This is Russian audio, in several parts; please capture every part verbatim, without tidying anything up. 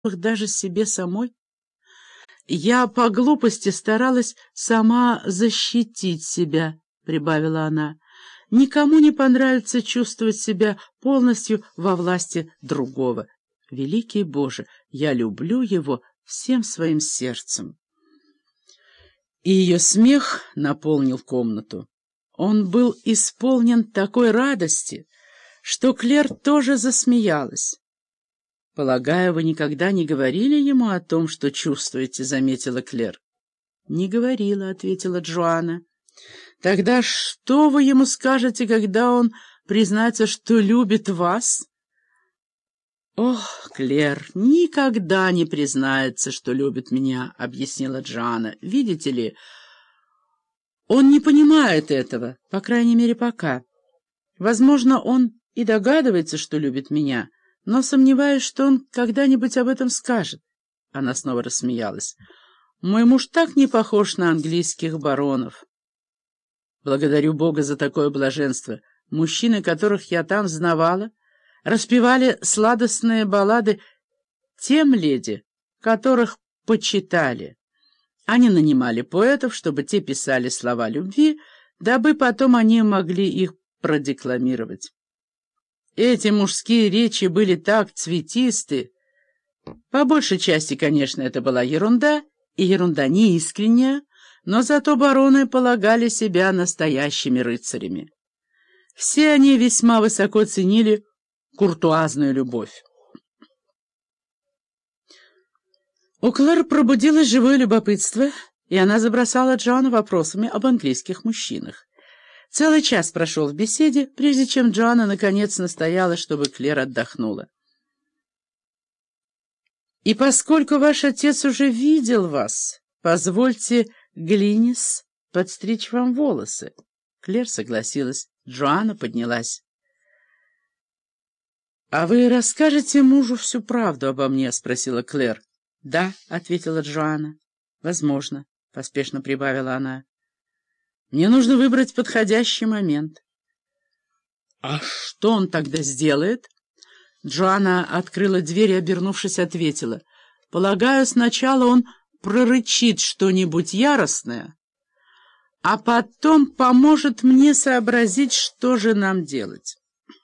даже себе самой. Я по глупости старалась сама защитить себя, — прибавила она. Никому не понравится чувствовать себя полностью во власти другого. Великий Боже, я люблю его всем своим сердцем. И ее смех наполнил комнату. Он был исполнен такой радости, что Клэр тоже засмеялась. «Полагаю, вы никогда не говорили ему о том, что чувствуете», — заметила Клэр. «Не говорила», — ответила Джоанна. «Тогда что вы ему скажете, когда он признается, что любит вас?» «Ох, Клэр, никогда не признается, что любит меня», — объяснила Джоанна. «Видите ли, он не понимает этого, по крайней мере, пока. Возможно, он и догадывается, что любит меня, но сомневаюсь, что он когда-нибудь об этом скажет». Она снова рассмеялась. «Мой муж так не похож на английских баронов». «Благодарю Бога за такое блаженство. Мужчины, которых я там знавала, распевали сладостные баллады тем леди, которых почитали. Они нанимали поэтов, чтобы те писали слова любви, дабы потом они могли их продекламировать. Эти мужские речи были так цветисты. По большей части, конечно, это была ерунда, и ерунда неискренняя, но зато бароны полагали себя настоящими рыцарями. Все они весьма высоко ценили куртуазную любовь». У Клэр пробудилось живое любопытство, и она забросала Джоанну вопросами об английских мужчинах. Целый час прошел в беседе, прежде чем Джоанна наконец настояла, чтобы Клэр отдохнула. «И поскольку ваш отец уже видел вас, позвольте Глинис подстричь вам волосы». Клэр согласилась. Джоанна поднялась. «А вы расскажете мужу всю правду обо мне?» — спросила Клэр. «Да», — ответила Джоанна. «Возможно», — поспешно прибавила она. «Мне нужно выбрать подходящий момент». «А что он тогда сделает?» Джоанна открыла дверь и, обернувшись, ответила. «Полагаю, сначала он прорычит что-нибудь яростное, а потом поможет мне сообразить, что же нам делать».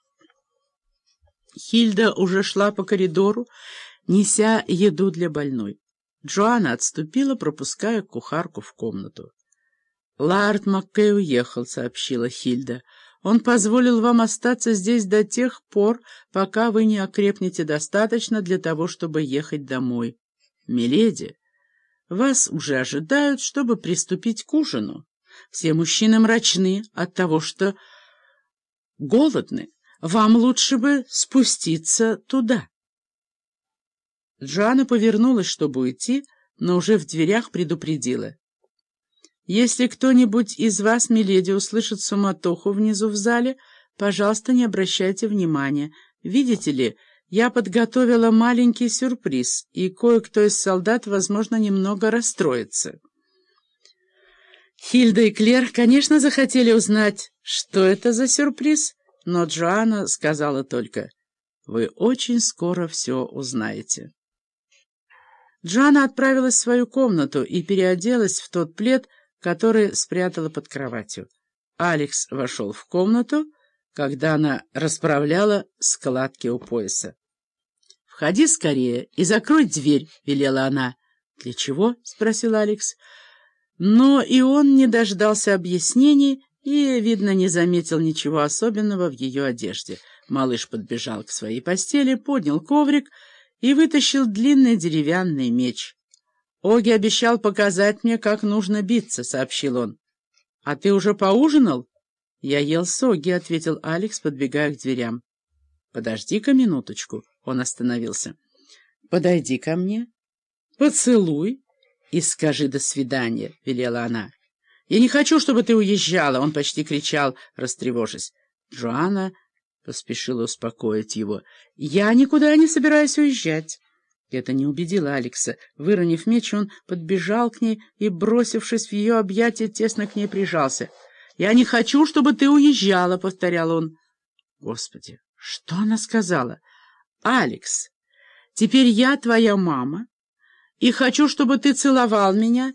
Хильда уже шла по коридору, неся еду для больной. Джоанна отступила, пропуская кухарку в комнату. «Лард Маккей уехал», — сообщила Хильда. «Он позволил вам остаться здесь до тех пор, пока вы не окрепнете достаточно для того, чтобы ехать домой. Миледи, вас уже ожидают, чтобы приступить к ужину. Все мужчины мрачны от того, что голодны. Вам лучше бы спуститься туда». Джоанна повернулась, чтобы уйти, но уже в дверях предупредила. «Если кто-нибудь из вас, миледи, услышит суматоху внизу в зале, пожалуйста, не обращайте внимания. Видите ли, я подготовила маленький сюрприз, и кое-кто из солдат, возможно, немного расстроится». Хильда и Клэр, конечно, захотели узнать, что это за сюрприз, но Джоанна сказала только: «Вы очень скоро все узнаете». Джоанна отправилась в свою комнату и переоделась в тот плед, который спрятала под кроватью. Алекс вошел в комнату, когда она расправляла складки у пояса. «Входи скорее и закрой дверь», — велела она. «Для чего?» — спросил Алекс. Но и он не дождался объяснений и, видно, не заметил ничего особенного в ее одежде. Малыш подбежал к своей постели, поднял коврик и вытащил длинный деревянный меч. «Оги обещал показать мне, как нужно биться», — сообщил он. «А ты уже поужинал?» «Я ел с Оги», — ответил Алекс, подбегая к дверям. «Подожди-ка минуточку», — он остановился. «Подойди ко мне, поцелуй и скажи «до свидания», — велела она. «Я не хочу, чтобы ты уезжала», — он почти кричал, растревожась. Джоанна поспешила успокоить его. «Я никуда не собираюсь уезжать». Это не убедило Алекса. Выронив меч, он подбежал к ней и, бросившись в ее объятия, тесно к ней прижался. «Я не хочу, чтобы ты уезжала», — повторял он. Господи, что она сказала? «Алекс, Теперь я твоя мама, и хочу, чтобы ты целовал меня